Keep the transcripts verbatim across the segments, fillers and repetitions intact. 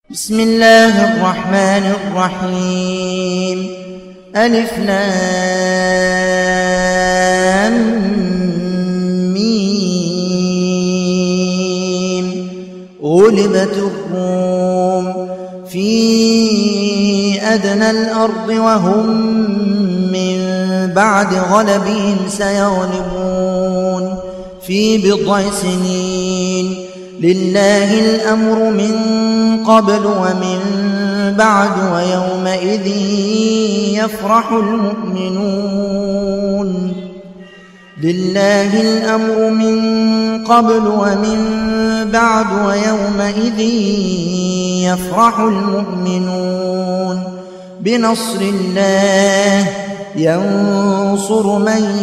بسم الله الرحمن الرحيم. ألف لام ميم. غلبت الروم في أدنى الأرض وهم من بعد غلبهم سيغلبون في بضع سنين. لله الأمر من قبل ومن بعد ويومئذ يفرح المؤمنون. لله الأمر من قبل ومن بعد ويومئذ يفرح المؤمنون. بنصر الله ينصر من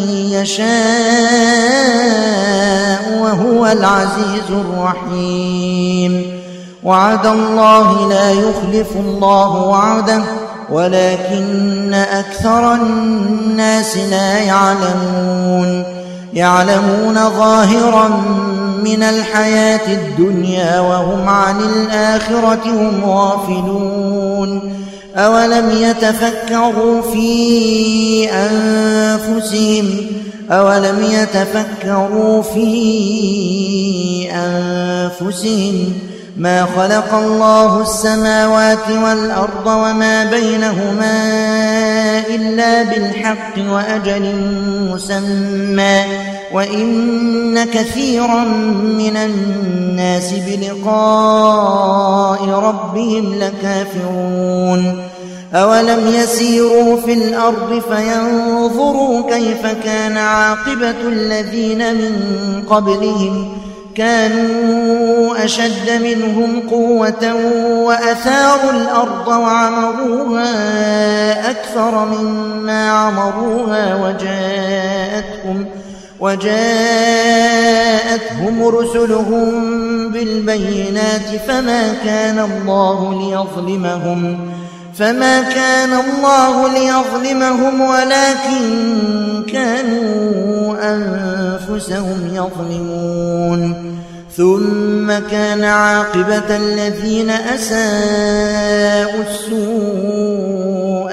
يشاء وهو العزيز الرحيم. وعد الله لا يخلف الله وعده ولكن أكثر الناس لا يعلمون. يعلمون ظاهرا من الحياة الدنيا وهم عن الآخرة هم غافلون. أولم يتفكروا في أنفسهم أولم يتفكروا في أنفسهم ما خلق الله السماوات والأرض وما بينهما إلا بالحق وأجل مسمى وإن كثيرا من الناس بلقاء ربهم لكافرون. أولم يسيروا في الأرض فينظروا كيف كان عاقبة الذين من قبلهم كانوا أشد منهم قوة وأثاروا الأرض وعمروها أكثر مما عمروها وجاءتهم وجاءتهم رسلهم بالبينات فما كان الله ليظلمهم فما كان الله ليظلمهم ولكن كانوا أنفسهم يظلمون. ثم كان عاقبة الذين أساءوا السوء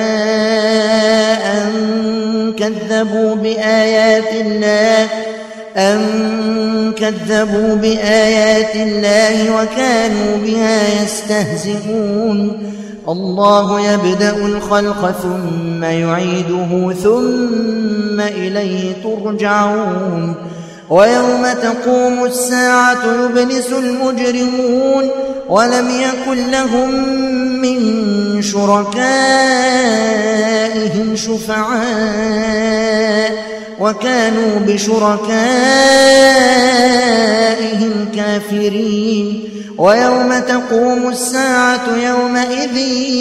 أن كذبوا بآيات الله أن كذبوا بآيات الله وكانوا بها يستهزئون. الله يبدأ الخلق ثم يعيده ثم إليه ترجعون. ويوم تقوم الساعة يبلس المجرمون ولم يكن لهم من شركائهم شفعاء وكانوا بشركائهم كافرين. ويوم تقوم الساعة يومئذ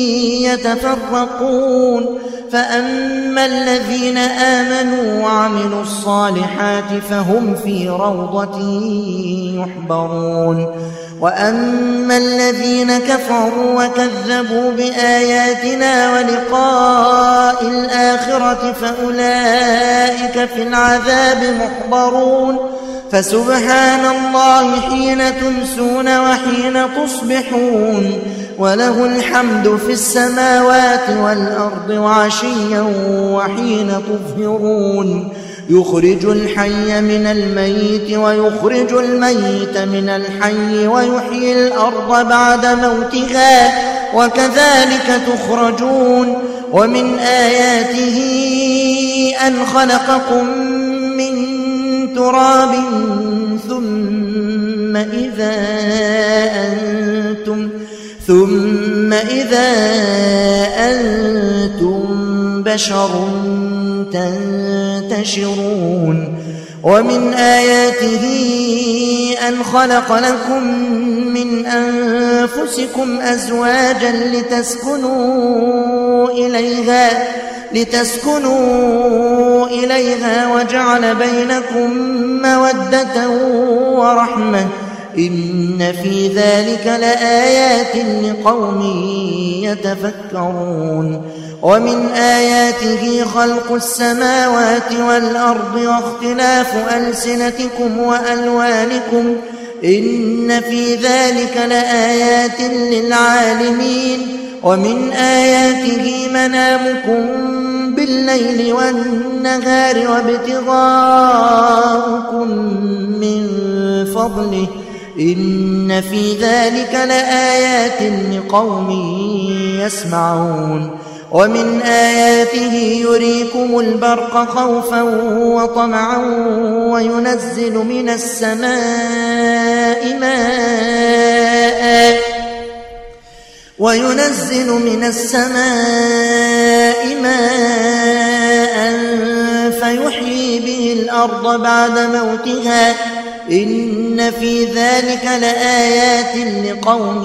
يتفرقون فأما الذين آمنوا وعملوا الصالحات فهم في روضة يحبرون. وأما الذين كفروا وكذبوا بآياتنا ولقاء الآخرة فأولئك في العذاب محضرون. فسبحان الله حين تمسون وحين تصبحون وله الحمد في السماوات والأرض وعشيا وحين تظهرون. يخرج الحي من الميت ويخرج الميت من الحي ويحيي الأرض بعد موتها وكذلك تخرجون. ومن آياته أن خلقكم من تراب ثم إذا أنتم ثم إذا أنتم بشر تنتشرون. ومن آياته أن خلق لكم من أنفسكم أزواجا لتسكنوا إليها لتسكنوا إليها وجعل بينكم مودة ورحمة إن في ذلك لآيات لقوم يتفكرون. ومن آياته خلق السماوات والأرض واختلاف ألسنتكم وألوانكم إن في ذلك لآيات للعالمين ومن آياته منامكم بالليل والنهار وابتغاؤكم من فضله إن في ذلك لآيات لقوم يسمعون ومن آياته يريكم البرق خوفا وطمعا وينزل من السماء ماء وينزل من السماء ماء فيحيي به الأرض بعد موتها إن في ذلك لآيات لقوم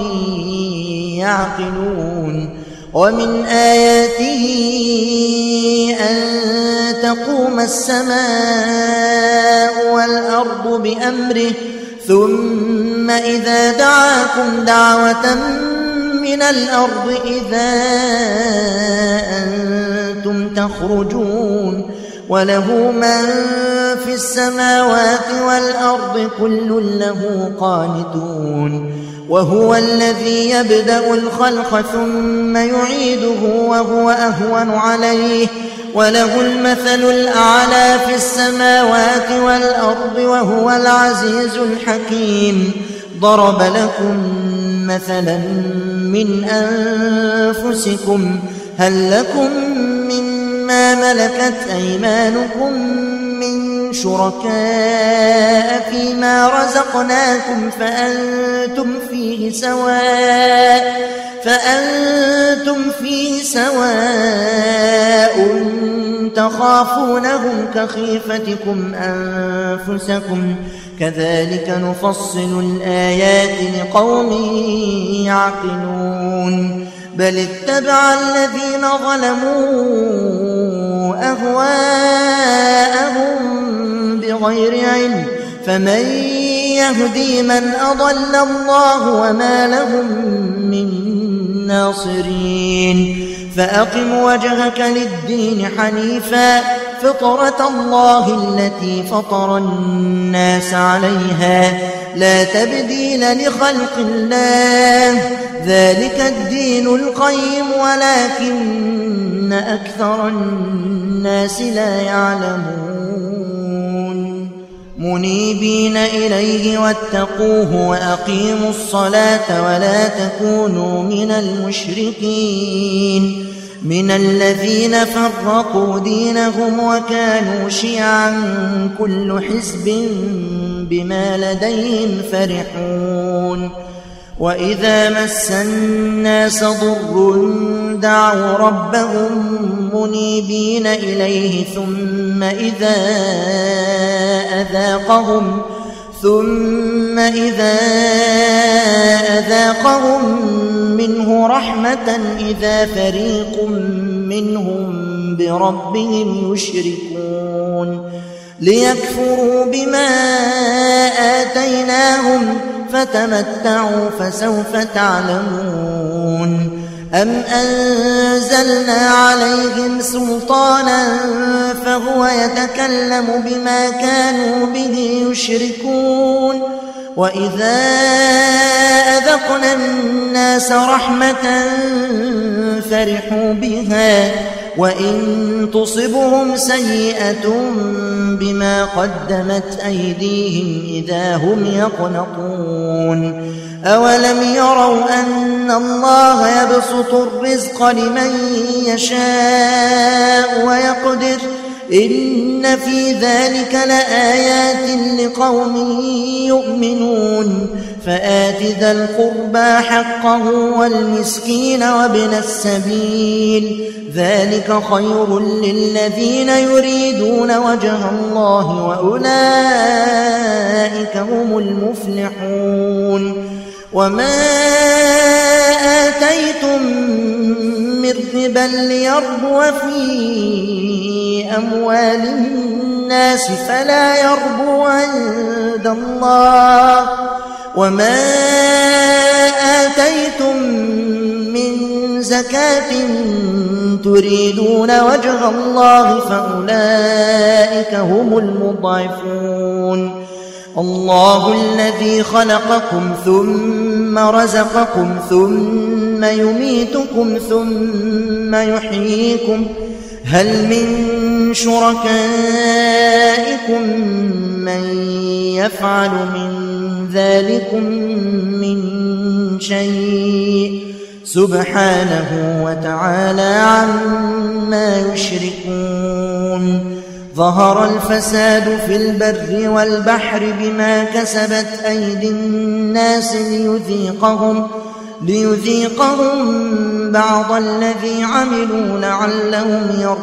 يعقلون ومن آياته أن تقوم السماء والأرض بأمره ثم إذا دعاكم دعوة من الأرض إذا أنتم تخرجون وله من في السماوات والأرض كل له قانتون وهو الذي يبدأ الخلق ثم يعيده وهو أهون عليه وله المثل الأعلى في السماوات والأرض وهو العزيز الحكيم ضرب لكم مثلا من أنفسكم هل لكم مما ملكت أيمانكم من شركاء فيما رزقناكم فأنتم فيه سواء فأنتم فيه سواء تخافونهم كخيفتكم أنفسكم كذلك نفصل الآيات لقوم يعقلون بل اتبع الذين ظلموا أهواءهم بغير علم فمن يهدي من أضل الله وما لهم من ناصرين فأقم وجهك للدين حنيفا فطرة الله التي فطر الناس عليها لا تبديل لخلق الله ذلك الدين القيم ولكن أكثر الناس لا يعلمون منيبين إليه واتقوه وأقيموا الصلاة ولا تكونوا من المشركين من الذين فرقوا دينهم وكانوا شيعا كل حزب بما لديهم فرحون وإذا مس الناس ضر دعوا ربهم منيبين إليه ثم إذا أذاقهم ثم إذا أذاقهم منه رحمة إذا فريق منهم بربهم يشركون ليكفروا بما آتيناهم فتمتعوا فسوف تعلمون أم أنزلنا عليهم سلطانا فهو يتكلم بما كانوا به يشركون وإذا أذقنا الناس رحمة فرحوا بها وإن تصبهم سيئة بما قدمت أيديهم إذا هم يقنطون أولم يروا أن الله يبسط الرزق لمن يشاء ويقدر إن في ذلك لآيات لقوم يؤمنون فآت ذا القربى حقه والمسكين وابن السبيل ذلك خير للذين يريدون وجه الله وأولئك هم المفلحون وما آتيتم من ربا ليربو في أموال الناس فلا يربو عند الله وما آتيتم من زكاة تريدون وجه الله فأولئك هم المضعفون الله الذي خلقكم ثم رزقكم ثم يميتكم ثم يحييكم هل من شركائكم من يفعل من ذلكم من شيء سبحانه وتعالى عما يشركون ظهر الفساد في البر والبحر بما كسبت أيدي الناس ليذيقهم ليذيقهم بعض الذي عملوا لعلهم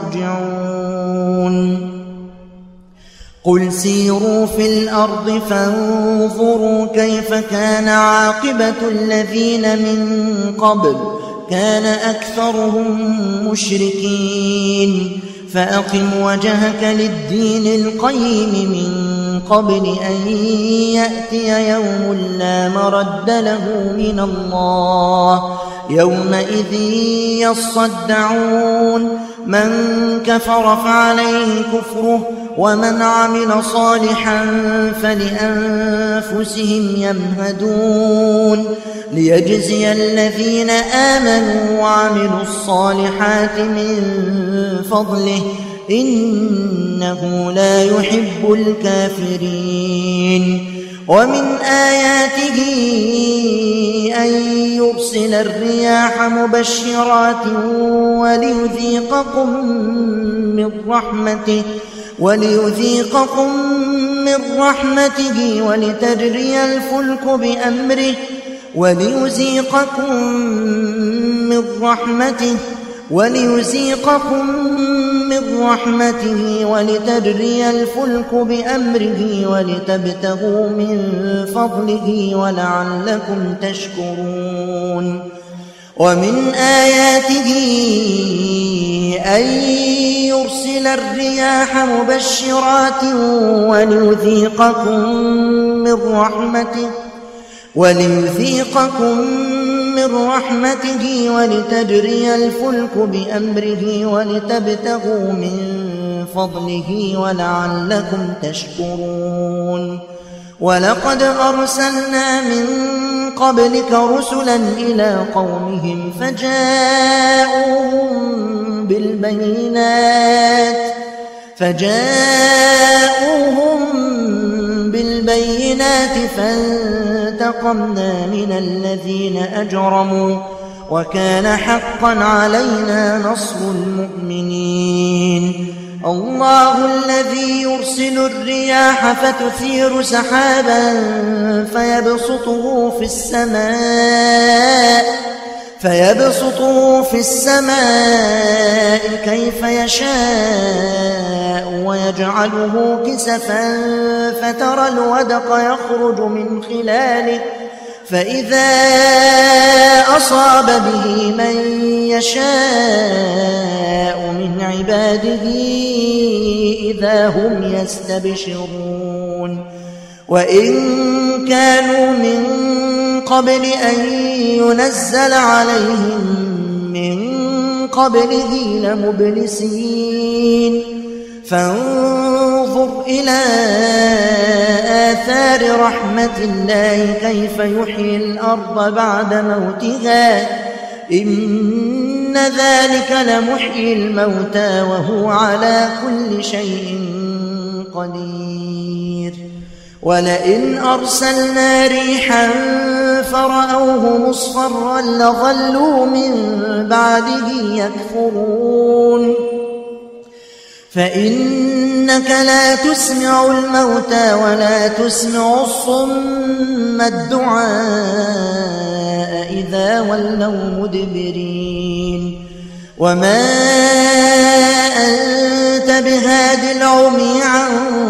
يرجعون قل سيروا في الأرض فانظروا كيف كان عاقبة الذين من قبل كان أكثرهم مشركين فأقم وجهك للدين القيم من قبل أن يأتي يوم لا مرد له من الله يومئذ يصدعون من كفر فعليه كفره ومن عمل صالحا فلأنفسهم يمهدون ليجزي الذين آمنوا وعملوا الصالحات من فضله إنه لا يحب الكافرين ومن آياته أن يرسل الرياح مبشرات وليذيقكم من رحمته وليذيقكم من رحمته ولتجري الفلك بأمره وليذيقكم من رحمته وليذيقكم من رحمته ولتجري الفلك بأمره ولتبتغوا من فضله ولعلكم تشكرون ومن آياته أن يرسل الرياح مبشرات وليذيقكم من رحمته وليذيقكم من رحمته ولتجري الفلك بأمره ولتبتغوا من فضله ولعلكم تشكرون ولقد أرسلنا من قبلك رسلا إلى قومهم فجاءوهم بالبينات فجاءوهم بالبينات فانتقمنا من الذين أجرموا وكان حقا علينا نصر المؤمنين الله الذي يرسل الرياح فتثير سحابا فيبسطه في السماء فيبسطه في السماء كيف يشاء ويجعله كسفا فترى الودق يخرج من خلاله فإذا أصاب به من يشاء من عباده إذا هم يستبشرون وإن كانوا من قبل أن ينزل عليهم من قبله لمبلسين فانظر إلى آثار رحمة الله كيف يحيي الأرض بعد موتها إن ذلك لمحيي الموتى وهو على كل شيء قدير ولئن أرسلنا ريحا فرأوه مصفرا لظلوا من بعده يكفرون فإنك لا تسمع الموتى ولا تسمع الصم الدعاء إذا ولوا مدبرين وما أنت بهاد العمي عن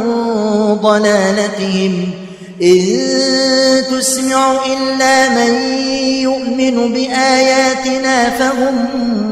ضلالتهم إن تسمع إلا من يؤمن بآياتنا فهم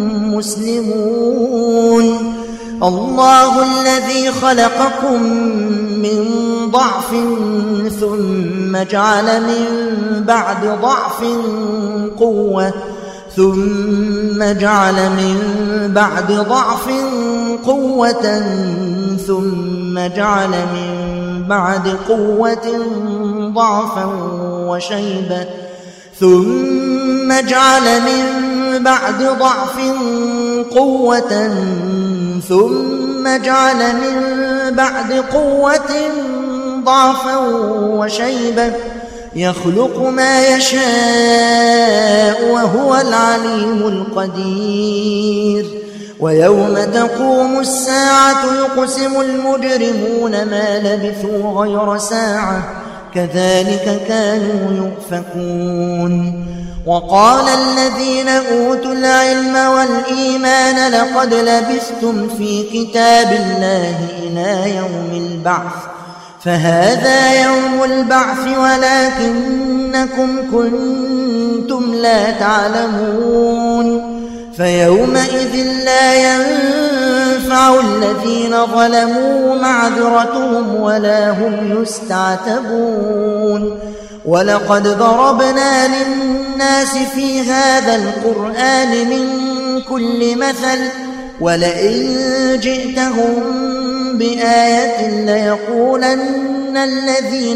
مسلمون الله الذي خلقكم من ضعف ثم جعل من بعد ضعف قوة ثم جعل من بعد ضعف قوة ثم جعل من بعد قوة ضعفا وشيبة ثم جعل من بعد ضعف قوة ثم جعل من بعد قوة ضعفا وشيبة يخلق ما يشاء وهو العليم القدير. ويوم تقوم الساعة يقسم المجرمون ما لبثوا غير ساعة كذلك كانوا يؤفكون. وقال الذين أوتوا العلم والإيمان لقد لبثتم في كتاب الله إلى يوم البعث فهذا يوم البعث ولكنكم كنتم لا تعلمون. فيومئذ لا ينفع الذين ظلموا معذرتهم ولا هم يستعتبون. ولقد ضربنا للناس في هذا القرآن من كل مثل ولئن جئتهم بآية ليقولن الذين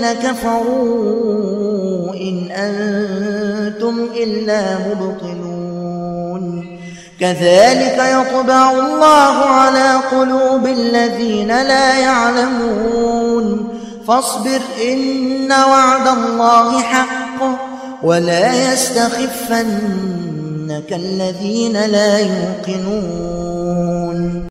كفروا إن أنتم إلا مبطلون. كذلك يطبع الله على قلوب الذين لا يعلمون. فاصبر إن وعد الله حق ولا يستخفنك الذين لا يوقنون.